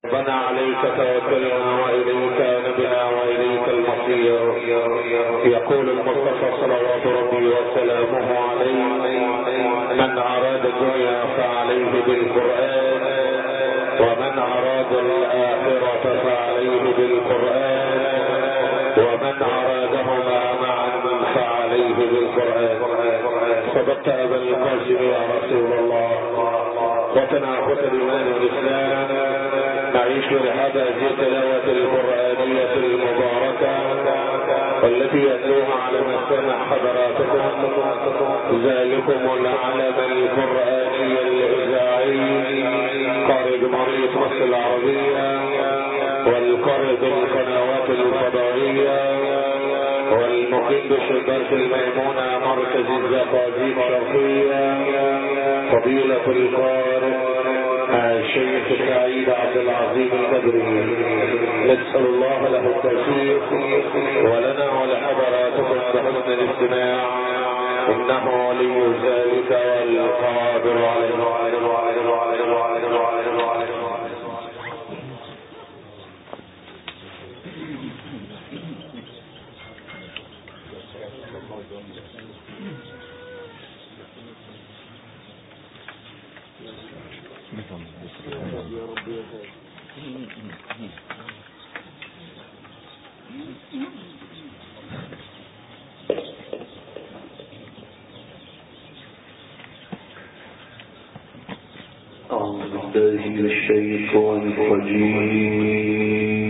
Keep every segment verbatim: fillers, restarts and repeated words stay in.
ربنا عليك توكلنا وإليك نبنا وإليك المصير. يقول المصطفى صلوات ربي وسلامه عليه: من أراد الدنيا فعليه بالقرآن، ومن أراد الآخرة فعليه بالقرآن، ومن أرادهما معا فعليه بالقرآن. صدقت أبا القاسم يا رسول الله. وتناقض الإيمان والإسلام نعيش لهذا في التلاوة القرآنية المباركة والتي يتلوها على مسامع حضراتكم ذلكم العلم القرآني الإذاعي قارئ جمهورية مصر العربية والقارئ بالقنوات الفضائية والمقيم بشباك الميمونة مركز الزقازيق الشرقية فضيلة القارئ الشيخ سعيد عبد العظيم البدري. نسأل الله له التوفيق ولنا ولحضراتكم بحسن الاستماع إنه ولي ذلك والقادر عليه. أعوذ بالله من الشيطان الرجيم.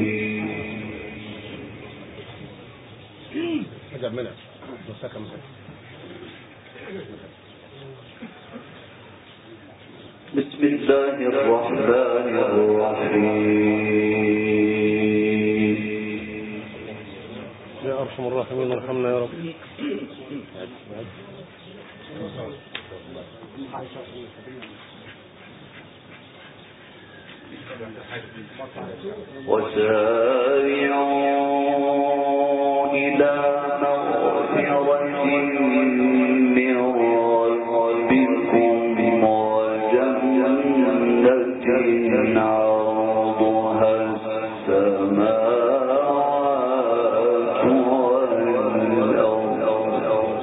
بسم الله الرحمن الرحيم. يا أرحم الراحمين ارحمنا يا رب. وسارعوا إلى مغفرة من ربكم وجنة عرضها السماوات والأرض.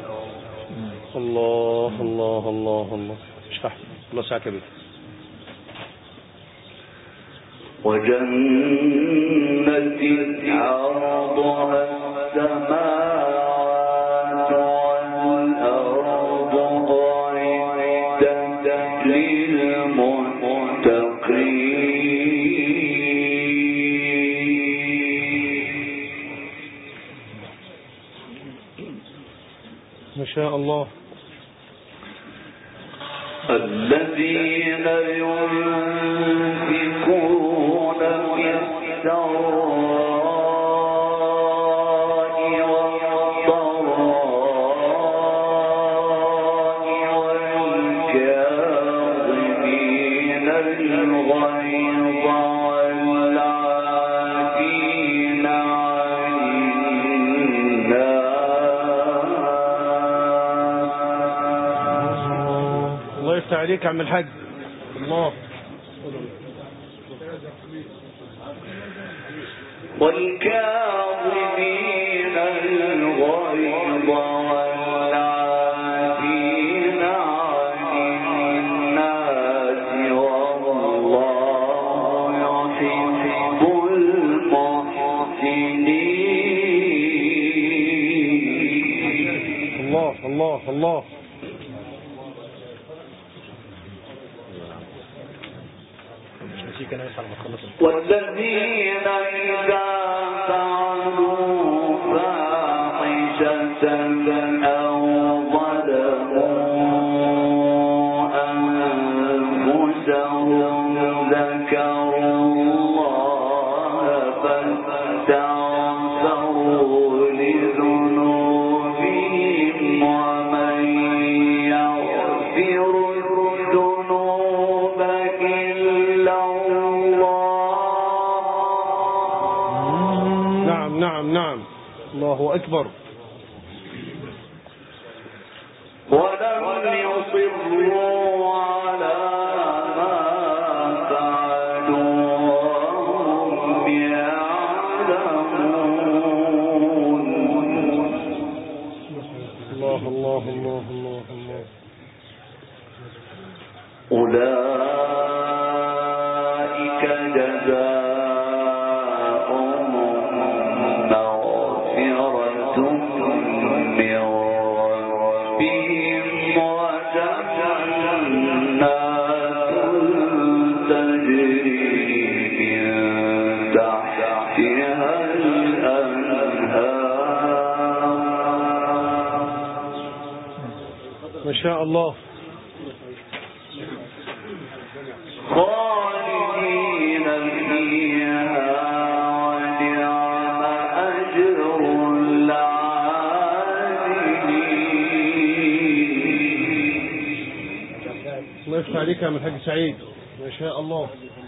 الله الله الله الله اشرح الله ساعة كبير. وجنة عرضها السماوات والأرض أعدت للمتقين. ما شاء الله. الذين ينفقون في السراء والضراء والكاظمين الغيظ والعافين عن الناس. الله يفتح عليك يا عم الحاج. الله. والكاظمين الغيظ والعافين عن الناس والله يحب المحسنين. الله الله الله. والذين إذا فعلوا فاحشة أو ظلموا أنفسهم ذكروا الله فاستغفروا لذنوبهم ومن يغفر الذنوب إلا نعم نعم. الله أكبر. ولم يصروا على ما فعلوا الله الله الله الله الله. أولئك جزاؤهم مغفرة من ربهم وجنات تجري من تحتها الأنهار. ما شاء الله. خالدين فيها ونعم أجر العاملين. الله يفتح عليك يا عم الحاج سعيد. ما شاء الله.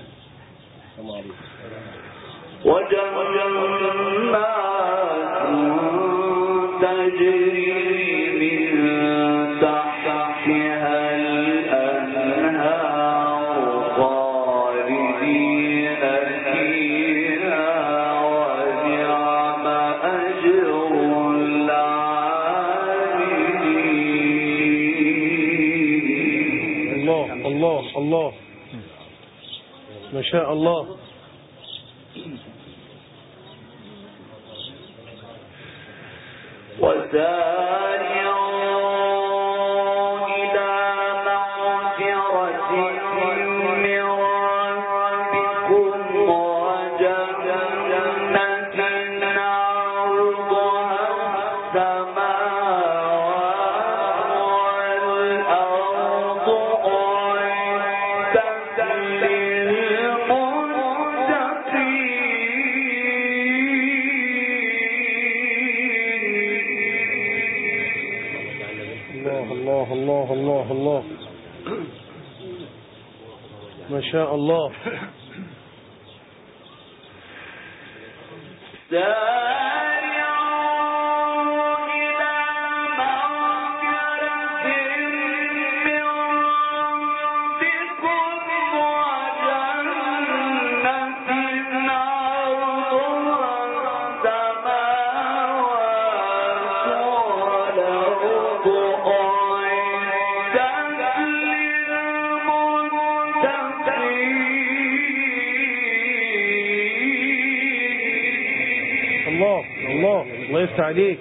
وجنات تجري من تحتها الأنهار خالدين فيها ونعم أجر العاملين. الله الله الله. ما شاء الله. وسارعوا إلى مغفرة من ربكم وجنة عرضها السماوات والأرض أعدت الله الله الله الله. ما شاء الله. الله الله الله يفتح عليك.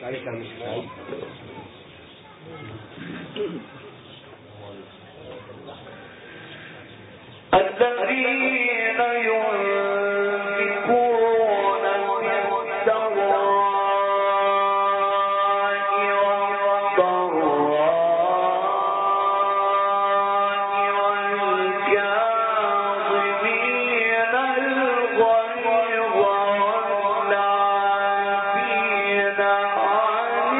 الذين ينفقون في السراء والضراء والكاظمين الغيظ والعافين عن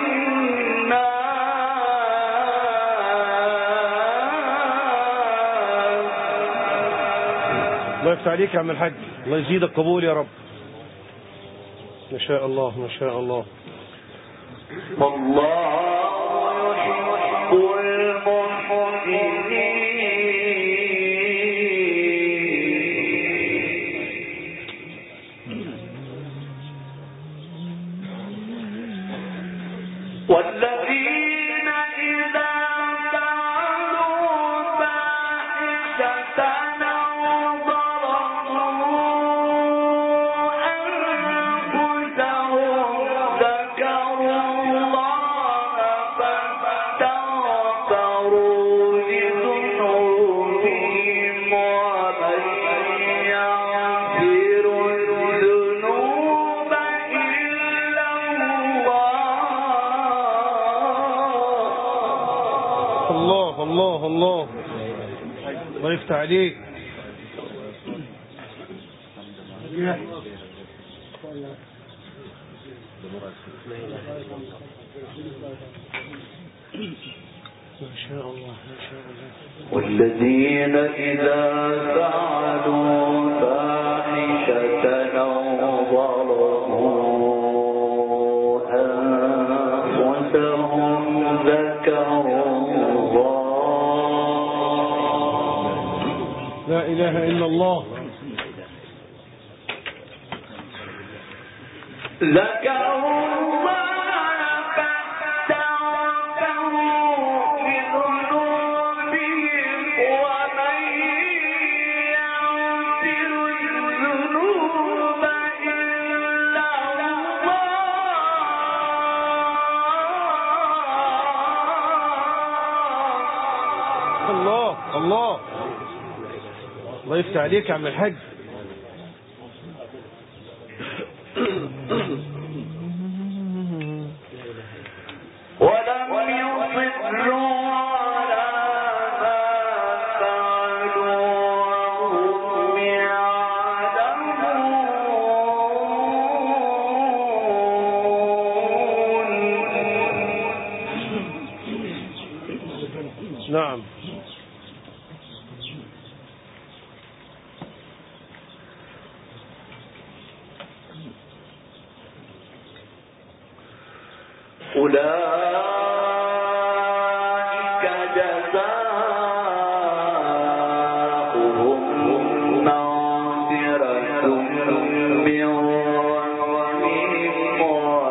الناس. الله يفتح عليك يا عم الحاج. الله يزيدك قبول يا رب. ما شاء الله ما شاء الله. والله يحب المحسنين. والذين إذا فعلوا فاحشة أو ظلموا أنفسهم ذكروا الله فاستغفروا لذنوبهم ومن يغفر الذنوب إلا الله. الله الله الله. الله يفتح عليك. ما شاء الله ما شاء الله. والذين إذا فعلوا فاحشة أو ظلموا أنفسهم ذكروا الله. لا إله إلا الله. الله الله يفتح عليك يا عم الحاج. ولم يصروا على ما فعلوا وهم يعلمون. نعم. أولئك جزاؤهم مغفرة من ربهم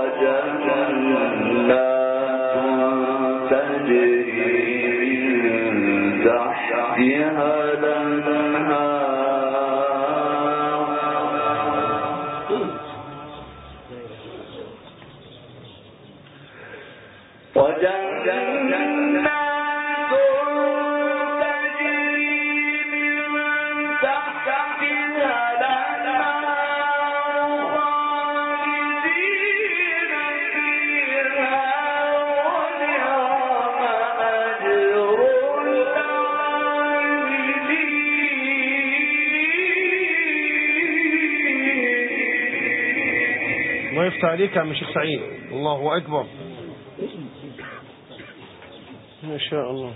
وجنات تجري من تحتها الأنهار وجنات تجري من تحتها الأنهار خالدين فيها ونعم أجر العاملين. الله يفتح عليك يا عم الشيخ سعيد. الله أكبر. ما شاء الله.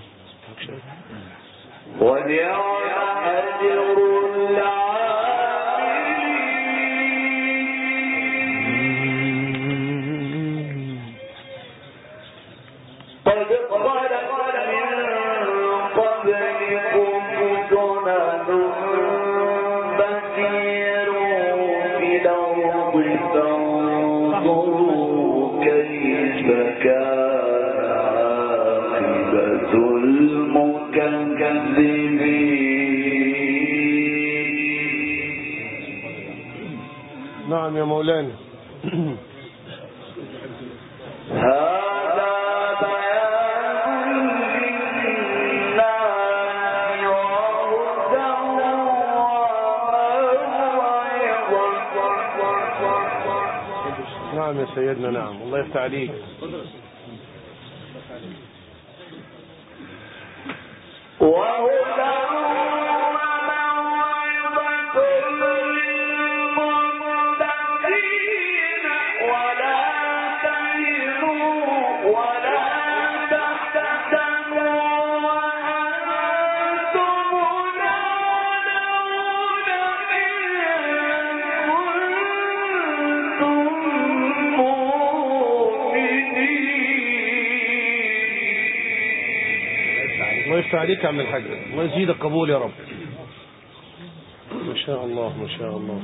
ونعم أجر العاملين. قد خلت من قبلكم سنن فسيروا في الأرض فانظروا كيف كان المكذبين. نعم يا مولانا. هذا بيان للناس وهدى وموعظة. نعم يا سيدنا. نعم. الله يفتح عليك. وهدى وموعظة للمتقين. ولا تهنوا ولا تحزنوا وأنتم الأعلون إن كنتم مؤمنين. الله يفتح عليك يا عم الحاج. الله يزيدك قبول يا رب. ما شاء الله ما شاء الله.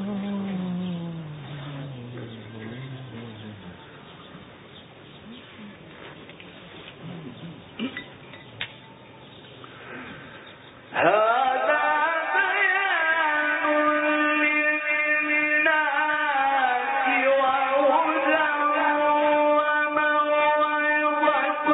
هذا بيان للناس وهدى وموعظة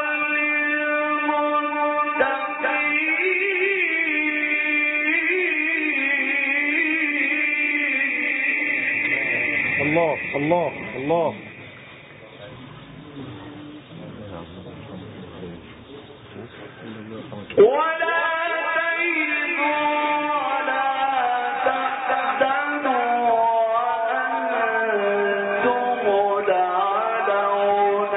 للمتقين. الله الله الله. ولا تهنوا ولا تحزنوا وأنتم الأعلون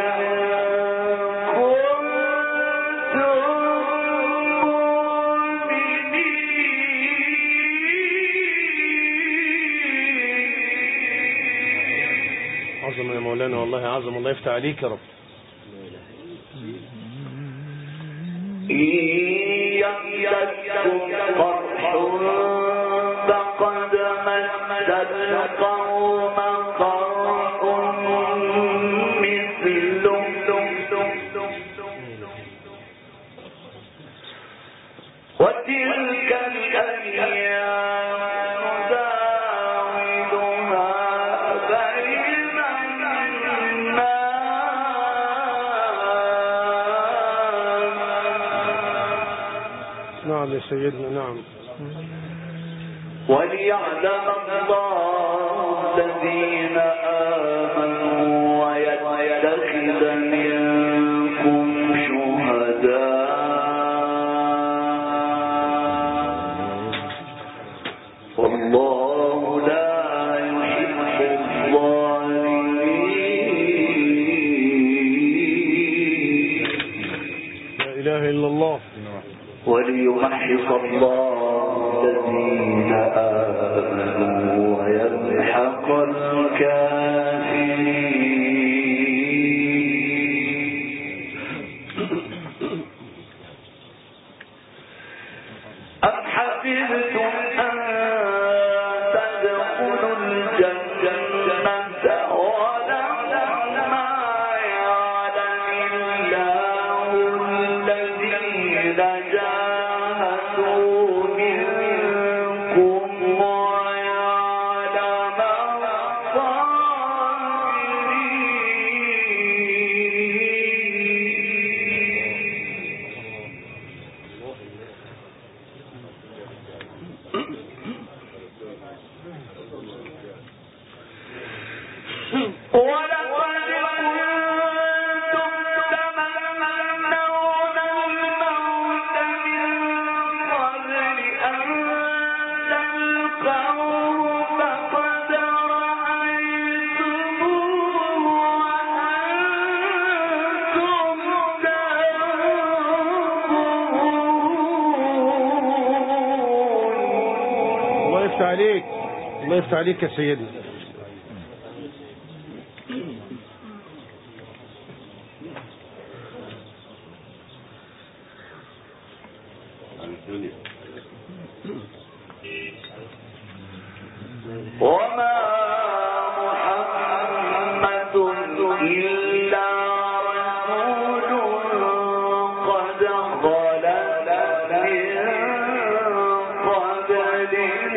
إن كنتم مؤمنين. عظم يا مولانا. والله عظم. الله يفتح عليك يا رب. يمسككم قرح فقد مس القوم قرح مثله وتلك الأيام نداولها بين الناس. نعم يا سيدنا، نعم. وليعلم الله الذين آمنوا ويتخذ منكم شهداء والله لا يحب الظالمين. لا إله إلا الله. وليمحص الله الذين آمنوا ويمحق الكافرين. أم حسبتم أن تدخلوا الجنة ولما يعلم الله الذين جاهدوا منكم ويعلم عليك، الله يفتح عليك يا سيدنا. وما محمد إلا رسول قد خلت من قبله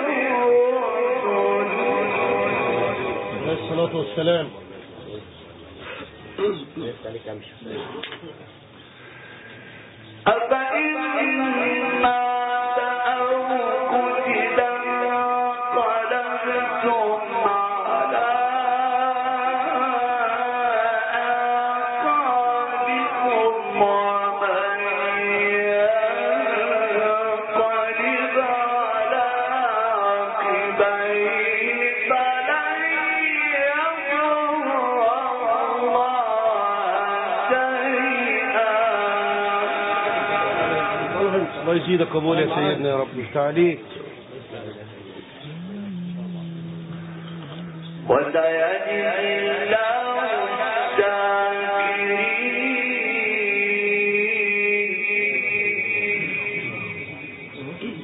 الصلاة والسلام. أفإن مات أو قتل انقلبتم على أعقابكم ومن ينقلب على عقبيه فلن يضر الله شيئا. الله يزيدك قبول يا سيدنا يا رب. تعليق. وسيجزي الله الشاكرين.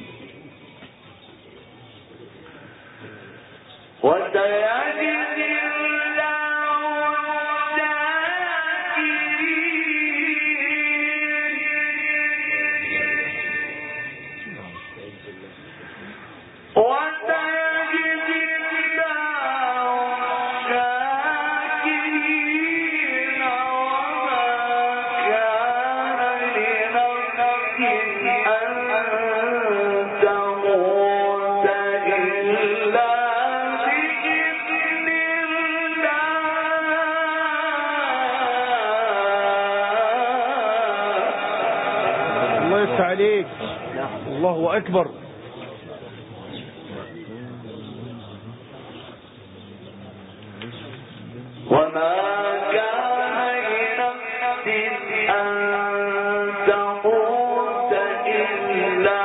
وسيجزي عليك. الله أكبر. وما كان لنفس أن تموت إلا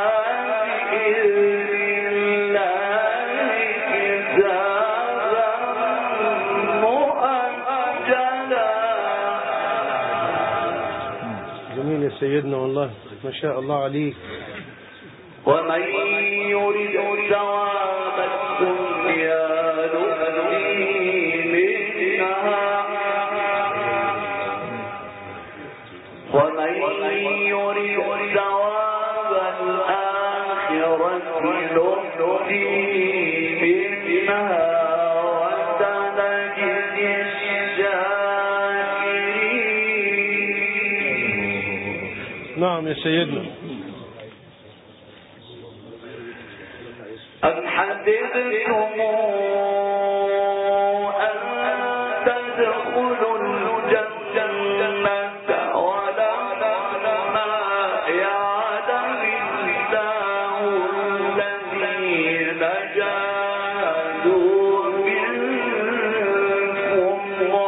بإذن الله كتابا مؤجلا. جميل يا سيدنا والله ما شاء الله عليك. ومن يرد ثواب الدنيا نعم يا سيدنا. أم حسبتم أن تدخلوا الجنة ولما يعلم الله الذين جاهدوا منكم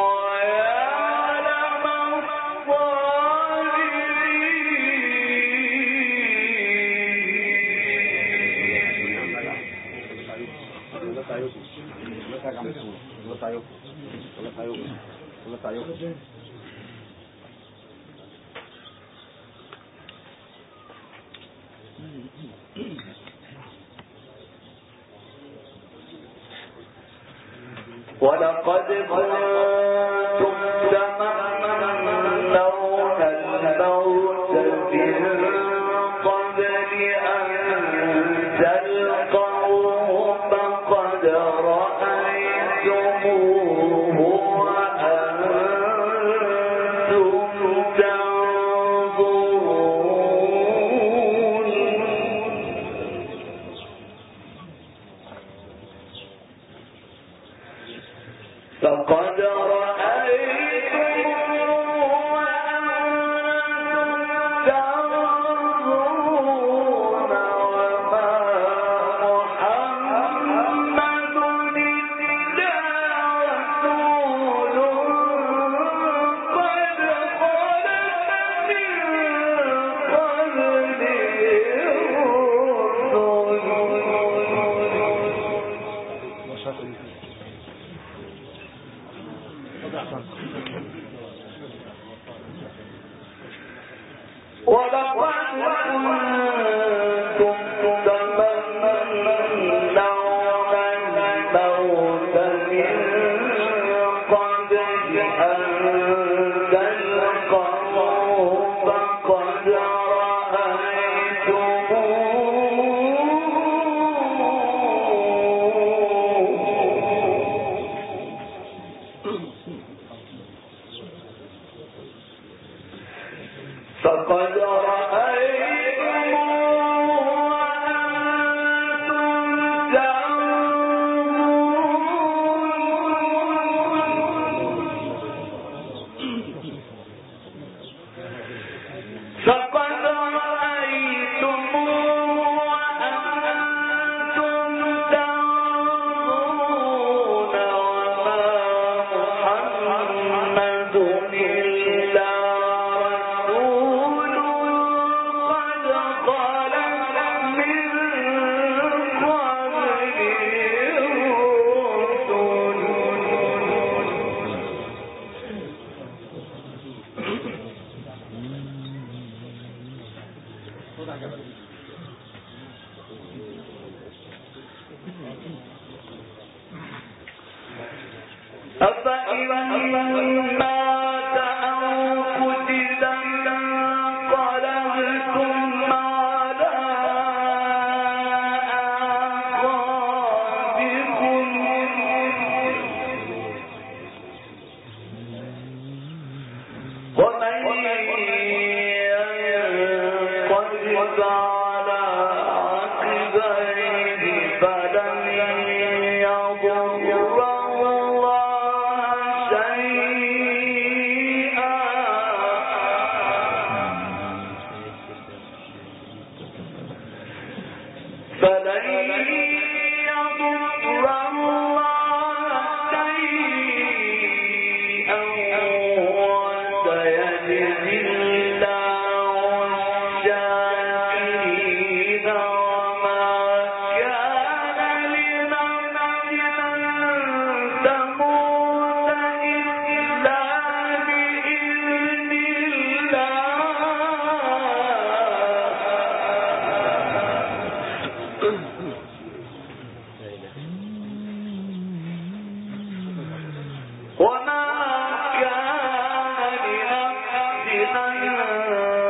ويعلم ولقد كنتم تمنون الموت من قبل أن تلقوه فقد رأيتموه وأنتم تنظرون فقد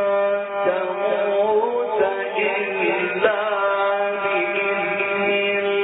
تموت إلا بإذن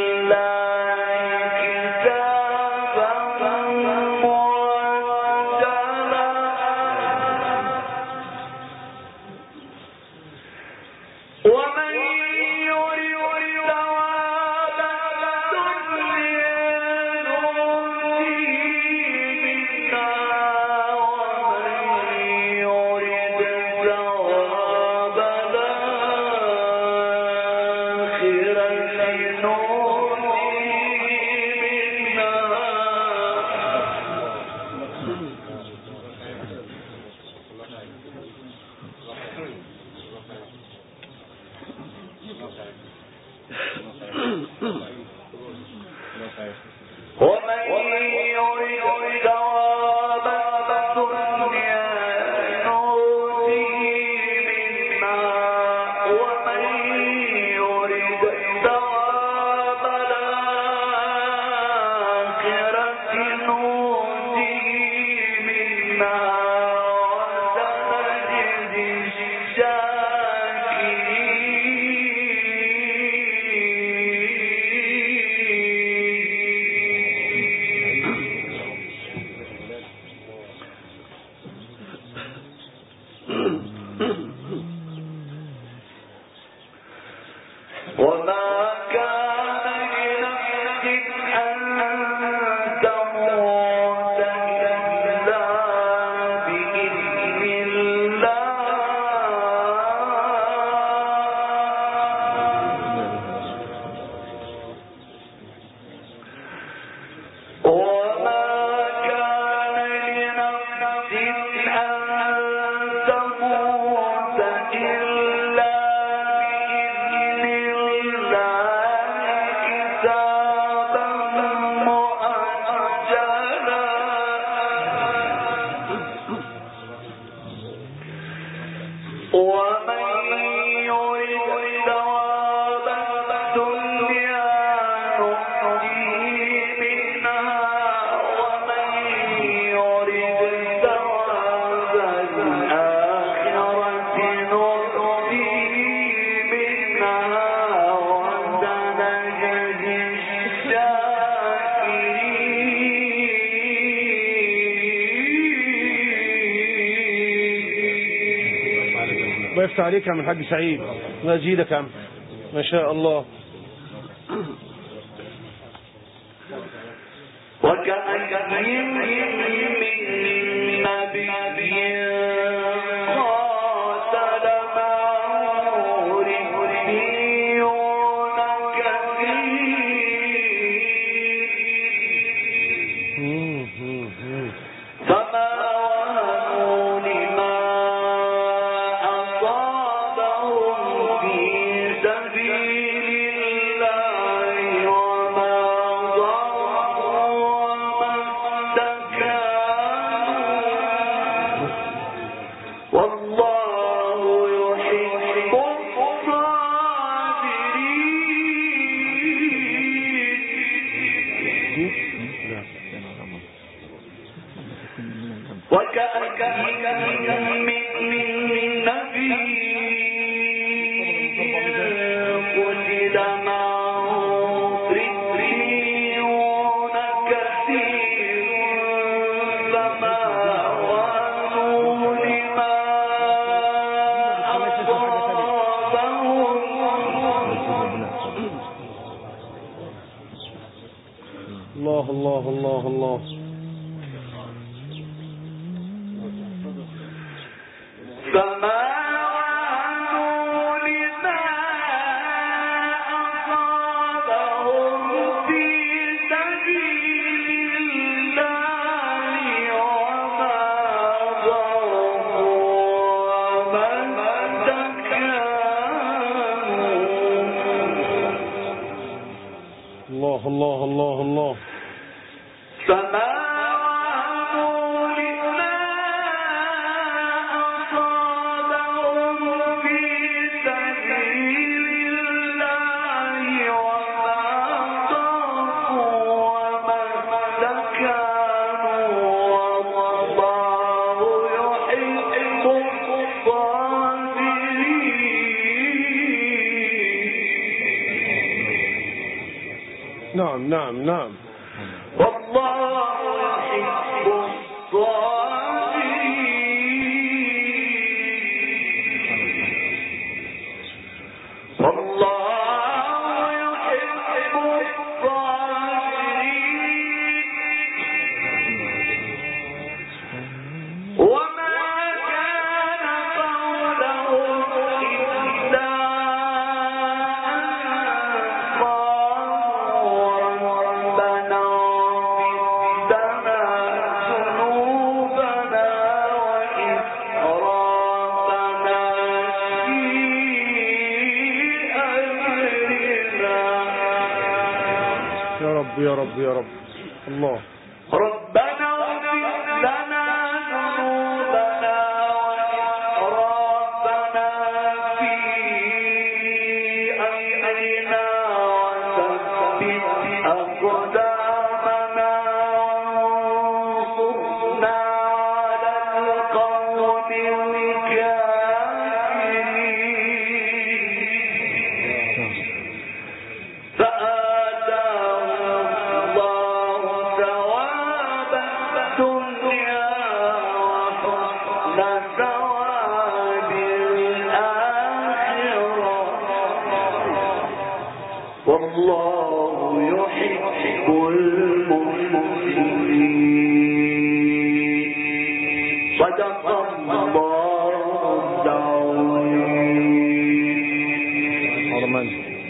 الله يفتح عليك يا عم الحاج سعيد، الله يزيدك يا عم، ما شاء الله. وكأين من نبي قاتل معه ربيون كثير فما وهنوا لما أصابهم في سبيل الله وما ضعفوا وما استكانوا والله يحب الصابرين. وكأين من نبي قتل معه ربيون كثير فما وهنوا لما أصابهم الله الله الله الله. فما وهنوا لما أصابهم في سبيل الله وما ضعفوا وما استكانوا. الله الله الله الله. فما وهنوا لما أصابهم في سبيل الله وما ضعفوا وما استكانوا والله يحب الصابرين. نعم نعم نعم. والله يحب الصابرين. والله يحب الصابرين. وما كان قولهم إلا أن قالوا ربنا اغفر لنا ذنوبنا يا رب يا رب يا رب. الله. ربنا اغفر لنا ذنوبنا وإسرافنا في أمرنا وثبت أقدامنا وانصرنا على القوم الكافرين. فآتاهم الله ثواب الدنيا وحسن ثواب الآخرة، والله يحب المحسنين. صدق الله العظيم.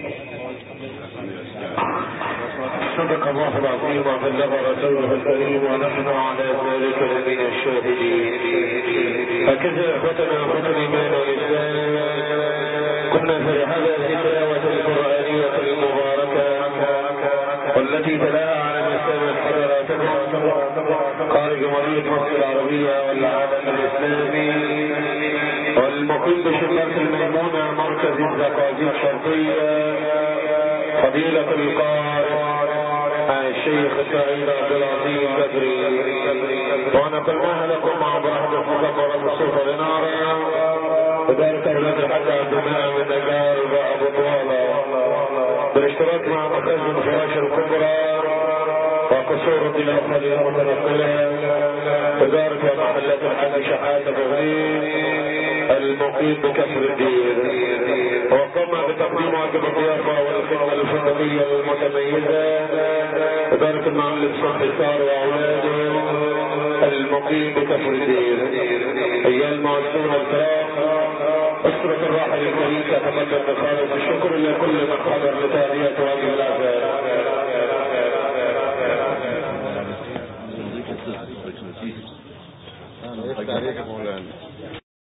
صدق الله العظيم وبلغ رسوله الكريم ونحن على ذلك لمن الشاهدين. هكذا اخوتنا اخوة الايمان والاسلام كنا في هذه التلاوة القرآنية المباركة والتي تلاها على مسامع حضراتكم خارج مدينة مصر العربية والعالم الاسلامي والمقيم بشباك الميمونة مركز الزقازيق الشرقية فضيلة القارئ الشيخ سعيد عبد العزيز بدري، ونقلناها لكم مع بعض مكبرة الصوت لنارا إدارة أولاد الحاج عبد المنعم النجار وأبو طوالة بالاشتراك مع مخازن فراش الكبرى وقصور الضيافة المتنقلة إدارة ومحلات الحاج شحاتة بغريب المقيم بكفر الدين. وقمنا بتقديم واجب الضيافة والخدمة الفندقية المتميزة إدارة المعلم صبحي صار وأولاده المقيم بكفر الدين. أيها المعزون الكرام، أسرة الراحل الكريم تتقدم بخالص الشكر لكل من حضر لتهدئة هذه الأعزاء.